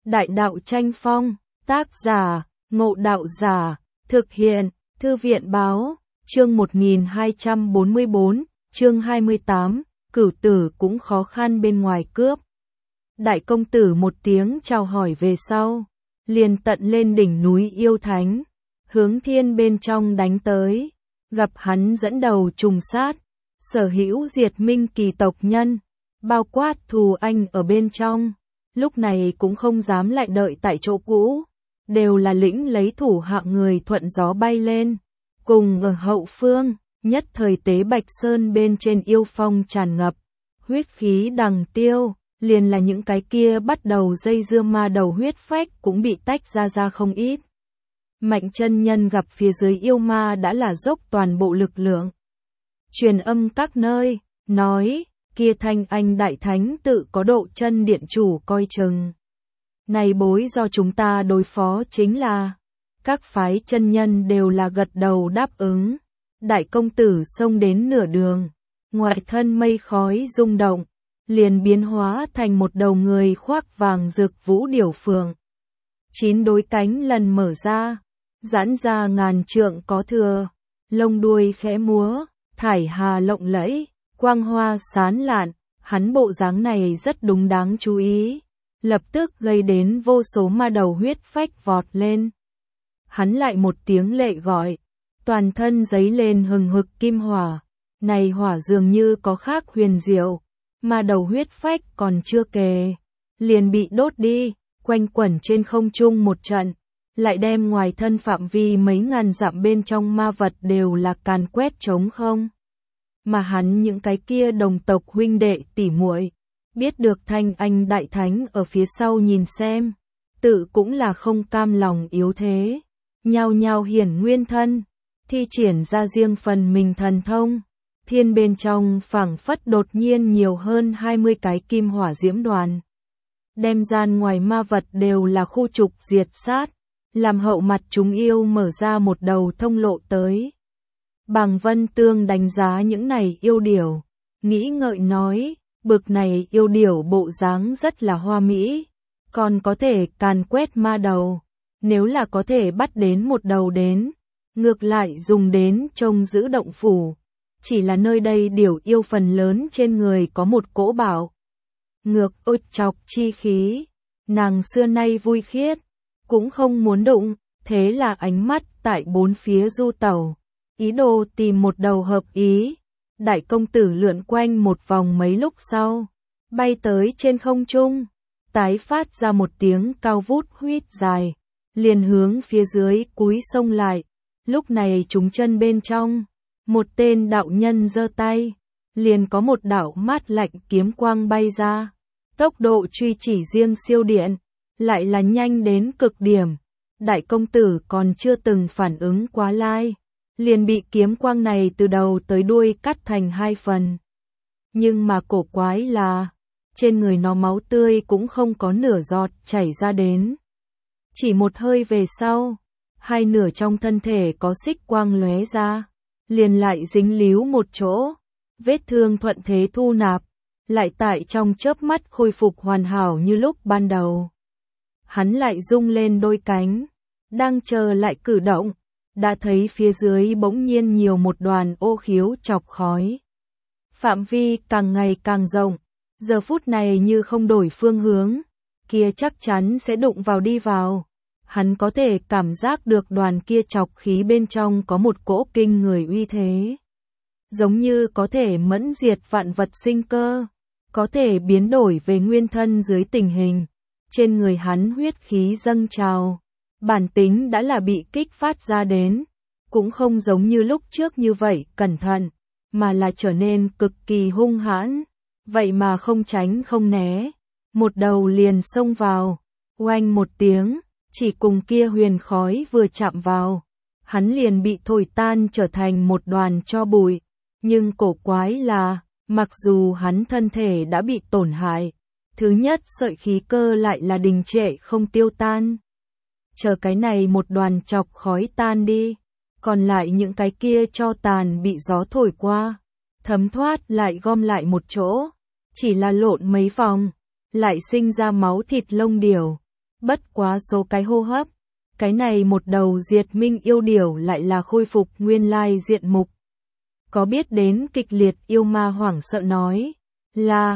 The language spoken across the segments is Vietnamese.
Đại đạo tranh phong, tác giả, Ngộ Đạo Giả, thực hiện, Thư viện báo, chương 1244, chương 28, cửu tử cũng khó khăn bên ngoài cướp. Đại công tử một tiếng chào hỏi về sau, liền tận lên đỉnh núi yêu thánh, hướng thiên bên trong đánh tới, gặp hắn dẫn đầu trùng sát, sở hữu diệt minh kỳ tộc nhân, bao quát thù anh ở bên trong, lúc này cũng không dám lại đợi tại chỗ cũ, đều là lĩnh lấy thủ hạ người thuận gió bay lên, cùng ở hậu phương, nhất thời Tế Bạch Sơn bên trên yêu phong tràn ngập, huyết khí đằng tiêu, liền là những cái kia bắt đầu dây dưa ma đầu huyết phách cũng bị tách ra không ít. Mạnh chân nhân gặp phía dưới yêu ma đã là dốc toàn bộ lực lượng. Truyền âm các nơi, nói, kia Thanh Anh Đại Thánh tự có độ chân điện chủ coi chừng. Này bối do chúng ta đối phó chính là, các phái chân nhân đều là gật đầu đáp ứng. Đại công tử xông đến nửa đường, ngoại thân mây khói rung động, liền biến hóa thành một đầu người khoác vàng rực vũ điểu phượng. 9 đôi cánh lần mở ra, giãn ra ngàn trượng có thừa, lông đuôi khẽ múa, thải hà lộng lẫy, quang hoa sán lạn, hắn bộ dáng này rất đúng đáng chú ý, lập tức gây đến vô số ma đầu huyết phách vọt lên. Hắn lại một tiếng lệ gọi, toàn thân giấy lên hừng hực kim hỏa, này hỏa dường như có khác huyền diệu, ma đầu huyết phách còn chưa kề, liền bị đốt đi, quanh quẩn trên không trung một trận, lại đem ngoài thân phạm vi mấy ngàn dặm bên trong ma vật đều là càn quét trống không. Mà hắn những cái kia đồng tộc huynh đệ tỉ muội, biết được Thanh Anh Đại Thánh ở phía sau nhìn xem, tự cũng là không cam lòng yếu thế, nhao nhao hiển nguyên thân, thi triển ra riêng phần mình thần thông. Thiên bên trong phảng phất đột nhiên nhiều hơn 20 cái kim hỏa diễm đoàn. Đem gian ngoài ma vật đều là khu trục diệt sát, làm hậu mặt chúng yêu mở ra một đầu thông lộ tới. Bàng Vân Tương đánh giá những này yêu điểu, nghĩ ngợi nói, bực này yêu điểu bộ dáng rất là hoa mỹ, còn có thể càn quét ma đầu, nếu là có thể bắt đến một đầu đến, ngược lại dùng đến trông giữ động phủ. Chỉ là nơi đây điểu yêu phần lớn trên người có một cỗ bảo ngược ôi chọc chi khí, nàng xưa nay vui khiết, cũng không muốn đụng, thế là ánh mắt tại bốn phía du tẩu, ý đồ tìm một đầu hợp ý. Đại công tử lượn quanh một vòng mấy lúc sau, bay tới trên không trung, tái phát ra một tiếng cao vút huýt dài, liền hướng phía dưới cúi sông lại, lúc này trúng chân bên trong. Một tên đạo nhân giơ tay, liền có một đạo mát lạnh kiếm quang bay ra, tốc độ truy chỉ riêng siêu điện, lại là nhanh đến cực điểm. Đại công tử còn chưa từng phản ứng quá lai, liền bị kiếm quang này từ đầu tới đuôi cắt thành 2 phần. Nhưng mà cổ quái là, trên người nó máu tươi cũng không có nửa giọt chảy ra đến. Chỉ một hơi về sau, 2 nửa trong thân thể có xích quang lóe ra, liền lại dính líu một chỗ, vết thương thuận thế thu nạp, lại tại trong chớp mắt khôi phục hoàn hảo như lúc ban đầu. Hắn lại rung lên đôi cánh, đang chờ lại cử động, đã thấy phía dưới bỗng nhiên nhiều một đoàn ô khiếu chọc khói. Phạm vi càng ngày càng rộng, giờ phút này như không đổi phương hướng, kia chắc chắn sẽ đụng vào đi vào. Hắn có thể cảm giác được đoàn kia chọc khí bên trong có một cỗ kinh người uy thế. Giống như có thể mẫn diệt vạn vật sinh cơ, có thể biến đổi về nguyên thân dưới tình hình. Trên người hắn huyết khí dâng trào, bản tính đã là bị kích phát ra đến, cũng không giống như lúc trước như vậy cẩn thận, mà là trở nên cực kỳ hung hãn, vậy mà không tránh không né, một đầu liền xông vào, oanh một tiếng. Chỉ cùng kia huyền khói vừa chạm vào, hắn liền bị thổi tan trở thành một đoàn tro bụi. Nhưng cổ quái là, mặc dù hắn thân thể đã bị tổn hại, thứ nhất sợi khí cơ lại là đình trệ không tiêu tan. Chờ cái này một đoàn chọc khói tan đi, còn lại những cái kia tro tàn bị gió thổi qua, thấm thoát lại gom lại một chỗ, chỉ là lộn mấy vòng, lại sinh ra máu thịt lông điểu. Bất quá số cái hô hấp, cái này một đầu diệt minh yêu điểu lại là khôi phục nguyên lai diện mục. Có biết đến kịch liệt yêu ma hoảng sợ nói, là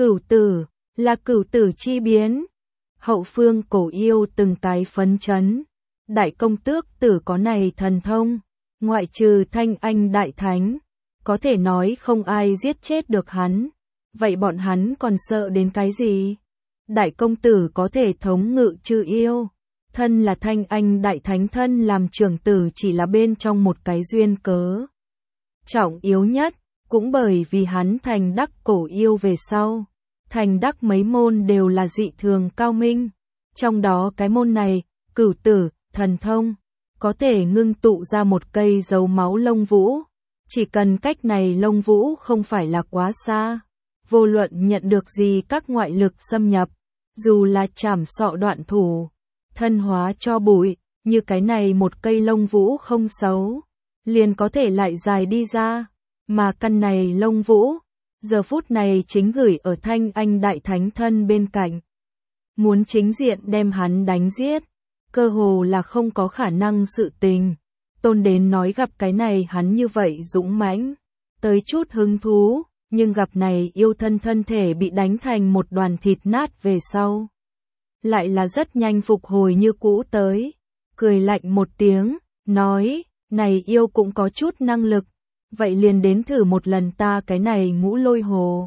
cửu tử chi biến. Hậu phương cổ yêu từng cái phấn chấn. Đại công tước tử có này thần thông, ngoại trừ Thanh Anh đại thánh, có thể nói không ai giết chết được hắn. Vậy bọn hắn còn sợ đến cái gì? Đại công tử có thể thống ngự chư yêu, thân là Thanh Anh đại thánh, thân làm trưởng tử chỉ là bên trong một cái duyên cớ. Trọng yếu nhất, cũng bởi vì hắn thành đắc cổ yêu về sau, thành đắc mấy môn đều là dị thường cao minh. Trong đó cái môn này, cửu tử, thần thông, có thể ngưng tụ ra một cây dấu máu lông vũ. Chỉ cần cách này lông vũ không phải là quá xa, vô luận nhận được gì các ngoại lực xâm nhập, dù là chảm sọ đoạn thủ, thân hóa cho bụi, như cái này một cây lông vũ không xấu, liền có thể lại dài đi ra. Mà căn này lông vũ, giờ phút này chính gửi ở Thanh Anh đại thánh thân bên cạnh. Muốn chính diện đem hắn đánh giết, cơ hồ là không có khả năng sự tình. Tôn đến nói gặp cái này hắn như vậy dũng mãnh, tới chút hứng thú, nhưng gặp này yêu thân thể bị đánh thành một đoàn thịt nát về sau. Lại là rất nhanh phục hồi như cũ tới, cười lạnh một tiếng, nói, này yêu cũng có chút năng lực, vậy liền đến thử một lần ta cái này Ngũ Lôi Hồ.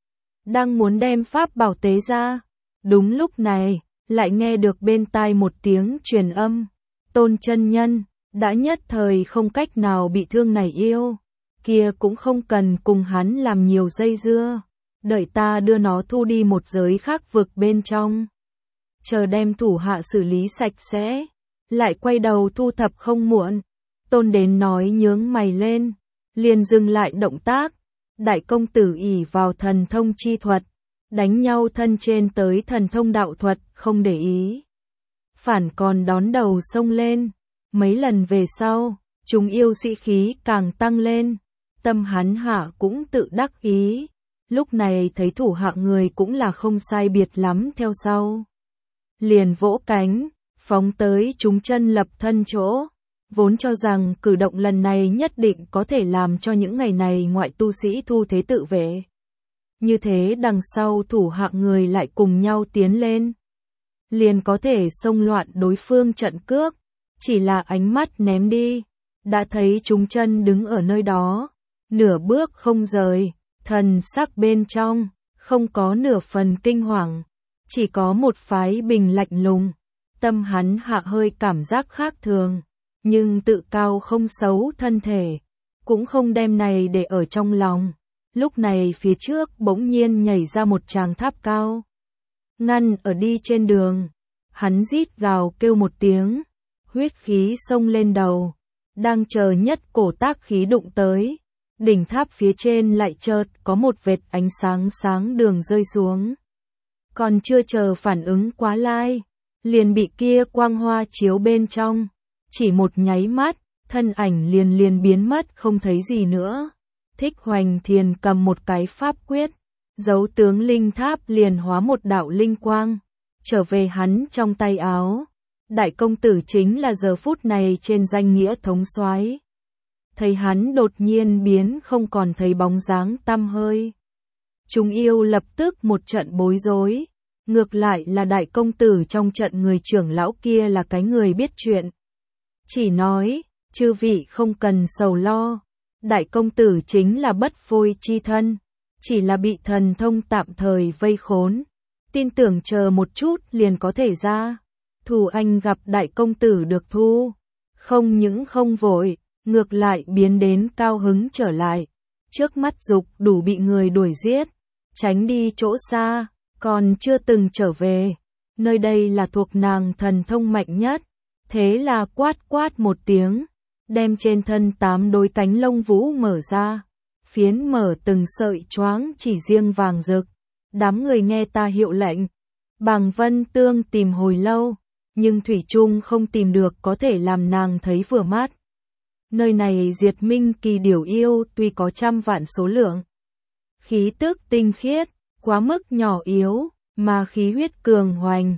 Đang muốn đem pháp bảo tế ra, đúng lúc này, lại nghe được bên tai một tiếng truyền âm, Tôn chân nhân, đã nhất thời không cách nào bị thương này yêu, kia cũng không cần cùng hắn làm nhiều dây dưa, đợi ta đưa nó thu đi một giới khác vực bên trong. Chờ đem thủ hạ xử lý sạch sẽ, lại quay đầu thu thập không muộn. Tôn đến nói nhướng mày lên, liền dừng lại động tác. Đại công tử ỷ vào thần thông chi thuật, đánh nhau thân trên tới thần thông đạo thuật, không để ý. Phản còn đón đầu xông lên, mấy lần về sau, chúng yêu sĩ khí càng tăng lên, tâm hắn hạ cũng tự đắc ý. Lúc này thấy thủ hạ người cũng là không sai biệt lắm theo sau. Liền vỗ cánh, phóng tới chúng chân lập thân chỗ, vốn cho rằng cử động lần này nhất định có thể làm cho những ngày này ngoại tu sĩ thu thế tự vệ. Như thế đằng sau thủ hạ người lại cùng nhau tiến lên, liền có thể xông loạn đối phương trận cước, chỉ là ánh mắt ném đi, đã thấy chúng chân đứng ở nơi đó, nửa bước không rời, thần sắc bên trong, không có nửa phần kinh hoàng, chỉ có một phái bình lạnh lùng. Tâm hắn hạ hơi cảm giác khác thường, nhưng tự cao không xấu thân thể, cũng không đem này để ở trong lòng. Lúc này phía trước bỗng nhiên nhảy ra một tràng tháp cao, ngăn ở đi trên đường. Hắn rít gào kêu một tiếng, huyết khí xông lên đầu, đang chờ nhất cổ tác khí đụng tới. Đỉnh tháp phía trên lại chợt có một vệt ánh sáng sáng đường rơi xuống. Còn chưa chờ phản ứng quá lai, liền bị kia quang hoa chiếu bên trong, chỉ một nháy mắt, thân ảnh liền biến mất không thấy gì nữa. Thích Hoành Thiền cầm một cái pháp quyết, dấu tướng linh tháp liền hóa một đạo linh quang, trở về hắn trong tay áo. Đại công tử chính là giờ phút này trên danh nghĩa thống soái. Thấy hắn đột nhiên biến không còn thấy bóng dáng tăm hơi, chúng yêu lập tức một trận bối rối. Ngược lại là đại công tử trong trận người trưởng lão kia là cái người biết chuyện, chỉ nói, chư vị không cần sầu lo, đại công tử chính là bất phôi chi thân, chỉ là bị thần thông tạm thời vây khốn, tin tưởng chờ một chút liền có thể ra. Thù anh gặp đại công tử được thu, không những không vội, ngược lại biến đến cao hứng trở lại, trước mắt dục đủ bị người đuổi giết, tránh đi chỗ xa, còn chưa từng trở về, nơi đây là thuộc nàng thần thông mạnh nhất. Thế là quát quát một tiếng, đem trên thân 8 đôi cánh lông vũ mở ra, phiến mở từng sợi choáng chỉ riêng vàng rực. Đám người nghe ta hiệu lệnh, Bàng Vân Tương tìm hồi lâu, nhưng thủy chung không tìm được có thể làm nàng thấy vừa mắt. Nơi này diệt minh kỳ điểu yêu tuy có trăm vạn số lượng, khí tức tinh khiết, quá mức nhỏ yếu, mà khí huyết cường hoành,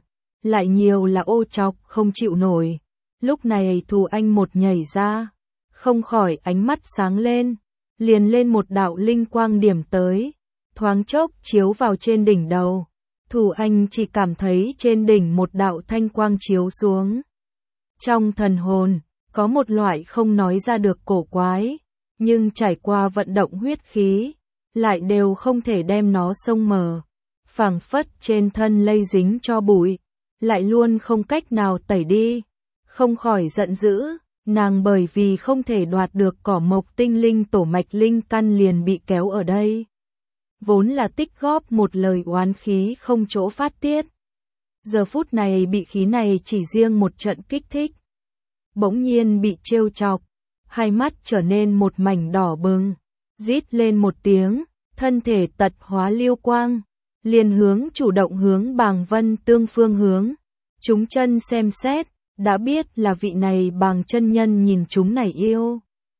lại nhiều là ô chọc không chịu nổi. Lúc này Thù Anh một nhảy ra, không khỏi ánh mắt sáng lên, liền lên một đạo linh quang điểm tới, thoáng chốc chiếu vào trên đỉnh đầu. Thù Anh chỉ cảm thấy trên đỉnh một đạo thanh quang chiếu xuống. Trong thần hồn, có một loại không nói ra được cổ quái, nhưng trải qua vận động huyết khí, lại đều không thể đem nó xông mở. Phảng phất trên thân lây dính cho bụi, lại luôn không cách nào tẩy đi. Không khỏi giận dữ, nàng bởi vì không thể đoạt được cỏ mộc tinh linh tổ mạch linh căn liền bị kéo ở đây. Vốn là tích góp một lời oán khí không chỗ phát tiết. Giờ phút này bị khí này chỉ riêng một trận kích thích. Bỗng nhiên bị trêu chọc, hai mắt trở nên một mảnh đỏ bừng, rít lên một tiếng, thân thể tật hóa lưu quang, liền hướng chủ động hướng Bàng Vân Tương phương hướng. Chúng chân xem xét, đã biết là vị này Bàng chân nhân nhìn chúng này yêu.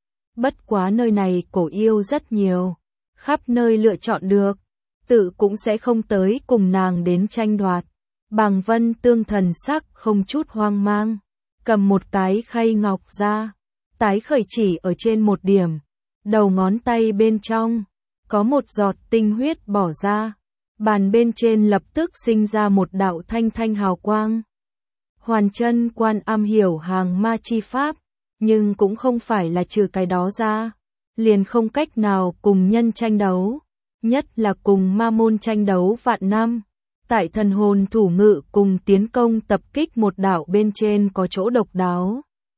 Bất quá nơi này cổ yêu rất nhiều, khắp nơi lựa chọn được, tự cũng sẽ không tới cùng nàng đến tranh đoạt. Bàng Vân Tương thần sắc không chút hoang mang, cầm một cái khay ngọc ra, tái khởi chỉ ở trên một điểm, đầu ngón tay bên trong, có một giọt tinh huyết bỏ ra, bàn bên trên lập tức sinh ra một đạo thanh thanh hào quang. Hoàn Chân Quan am hiểu hàng ma chi pháp, nhưng cũng không phải là trừ cái đó ra, liền không cách nào cùng nhân tranh đấu, nhất là cùng ma môn tranh đấu vạn năm. Tại thần hồn thủ ngự cùng tiến công tập kích một đạo bên trên có chỗ độc đáo.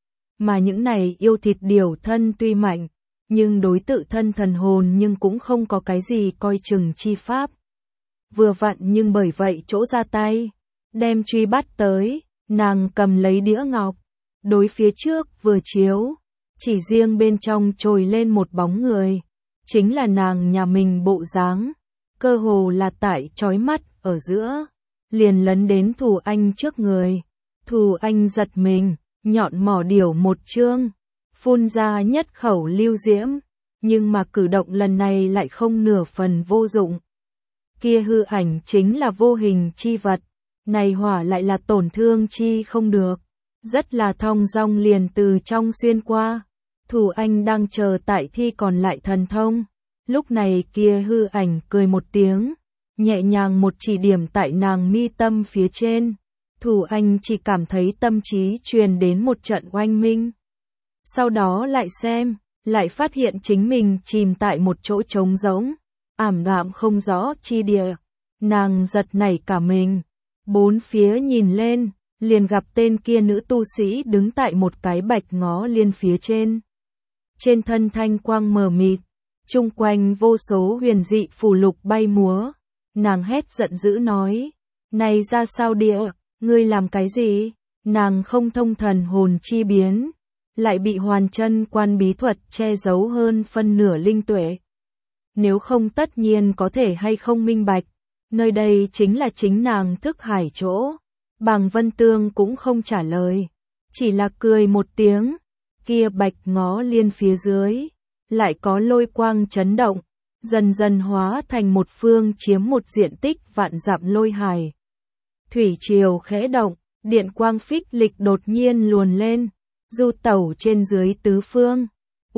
Mà những này yêu thịt điều thân tuy mạnh, nhưng đối tự thân thần hồn nhưng cũng không có cái gì coi chừng chi pháp. Vừa vặn nhưng bởi vậy chỗ ra tay, đem truy bắt tới, nàng cầm lấy đĩa ngọc, đối phía trước vừa chiếu, chỉ riêng bên trong trồi lên một bóng người, chính là nàng nhà mình bộ dáng, cơ hồ là tại chói mắt ở giữa, liền lấn đến Thù Anh trước người. Thù Anh giật mình, nhọn mỏ điểu một chương, phun ra nhất khẩu lưu diễm, nhưng mà cử động lần này lại không nửa phần vô dụng. Kia hư ảnh chính là vô hình chi vật, này hỏa lại là tổn thương chi không được, rất là thong dong liền từ trong xuyên qua. Thù Anh đang chờ tại thi còn lại thần thông, lúc này kia hư ảnh cười một tiếng, nhẹ nhàng một chỉ điểm tại nàng mi tâm phía trên. Thù Anh chỉ cảm thấy tâm trí truyền đến một trận oanh minh. Sau đó lại xem, lại phát hiện chính mình chìm tại một chỗ trống rỗng, ảm đạm không rõ chi địa. Nàng giật nảy cả mình, bốn phía nhìn lên, liền gặp tên kia nữ tu sĩ đứng tại một cái bạch ngó liên phía trên. Trên thân thanh quang mờ mịt, chung quanh vô số huyền dị phù lục bay múa. Nàng hét giận dữ nói, này ra sao địa, ngươi làm cái gì? Nàng không thông thần hồn chi biến, lại bị Hoàn Chân Quan bí thuật che giấu hơn phân nửa linh tuệ. Nếu không tất nhiên có thể hay không minh bạch, nơi đây chính là chính nàng thức hải chỗ. Bàng Vân Tương cũng không trả lời, chỉ là cười một tiếng, kia bạch ngó liên phía dưới, lại có lôi quang chấn động, dần dần hóa thành một phương chiếm một diện tích vạn dặm lôi hải. Thủy triều khẽ động, điện quang phích lịch đột nhiên luồn lên, du tẩu trên dưới tứ phương,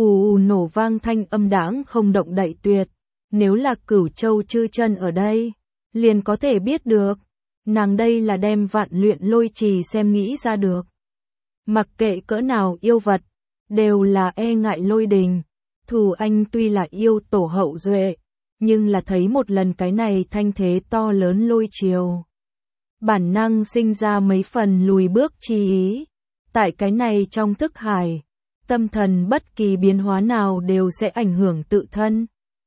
ù nổ vang thanh âm đãng không động đậy tuyệt. Nếu là Cửu Châu chư chân ở đây, liền có thể biết được, nàng đây là đem vạn luyện lôi trì xem nghĩ ra được. Mặc kệ cỡ nào yêu vật, đều là e ngại lôi đình. Thù Anh tuy là yêu tổ hậu duệ, nhưng là thấy một lần cái này thanh thế to lớn lôi triều, bản năng sinh ra mấy phần lùi bước chi ý. Tại cái này trong thức hải, tâm thần bất kỳ biến hóa nào đều sẽ ảnh hưởng tự thân.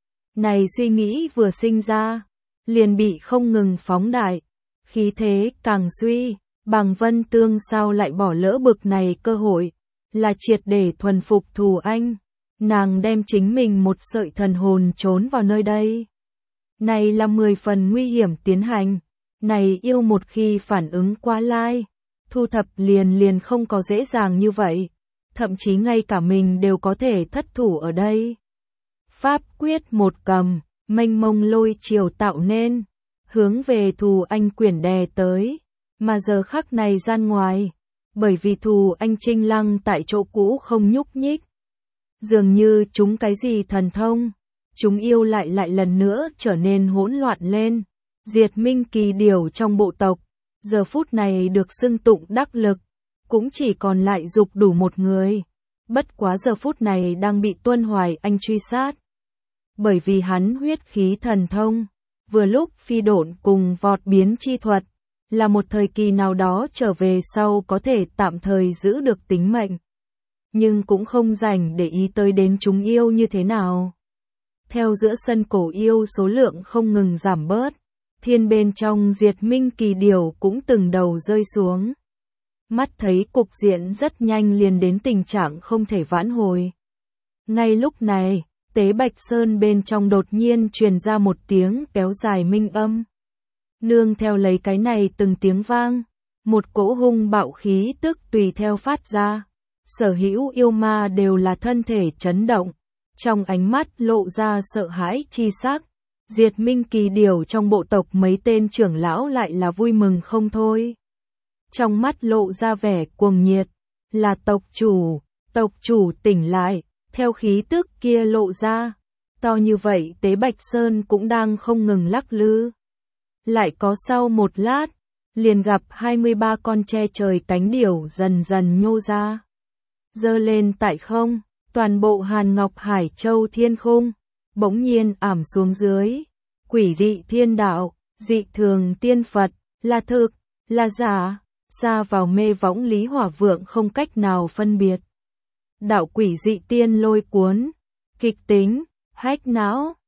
Này suy nghĩ vừa sinh ra, liền bị không ngừng phóng đại, khí thế càng suy. Bàng Vân Tương sao lại bỏ lỡ bực này cơ hội, là triệt để thuần phục Thù Anh. Nàng đem chính mình một sợi thần hồn trốn vào nơi đây. Này là 10 phần nguy hiểm tiến hành, này yêu một khi phản ứng quá lai, thu thập liền không có dễ dàng như vậy, thậm chí ngay cả mình đều có thể thất thủ ở đây. Pháp quyết một cầm, mênh mông lôi triều tạo nên, hướng về Thù Anh quyển đè tới, Mà giờ khắc này gian ngoài, bởi vì thù anh Trinh Lăng tại chỗ cũ không nhúc nhích. Dường như chúng cái gì thần thông, chúng yêu lại lần nữa trở nên hỗn loạn lên. Diệt Minh Kỳ Điểu trong bộ tộc, giờ phút này được xưng tụng đắc lực, cũng chỉ còn lại Dục Đủ một người. Bất quá giờ phút này đang bị Tuân Hoài Anh truy sát. Bởi vì hắn huyết khí thần thông, vừa lúc phi độn cùng vọt biến chi thuật, là một thời kỳ nào đó trở về sau có thể tạm thời giữ được tính mệnh. Nhưng cũng không rảnh để ý tới đến chúng yêu như thế nào. Theo giữa sân cổ yêu số lượng không ngừng giảm bớt, thiên bên trong Diệt Minh Kỳ Điểu cũng từng đầu rơi xuống. Mắt thấy cục diện rất nhanh liền đến tình trạng không thể vãn hồi. Ngay lúc này, Tế Bạch Sơn bên trong đột nhiên truyền ra một tiếng kéo dài minh âm. Nương theo lấy cái này từng tiếng vang, một cỗ hung bạo khí tức tùy theo phát ra. Sở hữu yêu ma đều là thân thể chấn động, trong ánh mắt lộ ra sợ hãi chi sắc. Diệt Minh Kỳ Điểu trong bộ tộc mấy tên trưởng lão lại là vui mừng không thôi. Trong mắt lộ ra vẻ cuồng nhiệt, là tộc chủ tỉnh lại, theo khí tức kia lộ ra. To như vậy Tế Bạch Sơn cũng đang không ngừng lắc lư. Lại có sau một lát, liền gặp 23 con che trời cánh điểu dần dần nhô ra. Giơ lên tại không, toàn bộ Hàn Ngọc Hải Châu thiên khung, bỗng nhiên ảm xuống dưới. Quỷ dị thiên đạo, dị thường tiên Phật, là thực, là giả, xa vào mê võng Lý Hỏa Vượng không cách nào phân biệt. Đạo quỷ dị tiên lôi cuốn, kịch tính, hách não,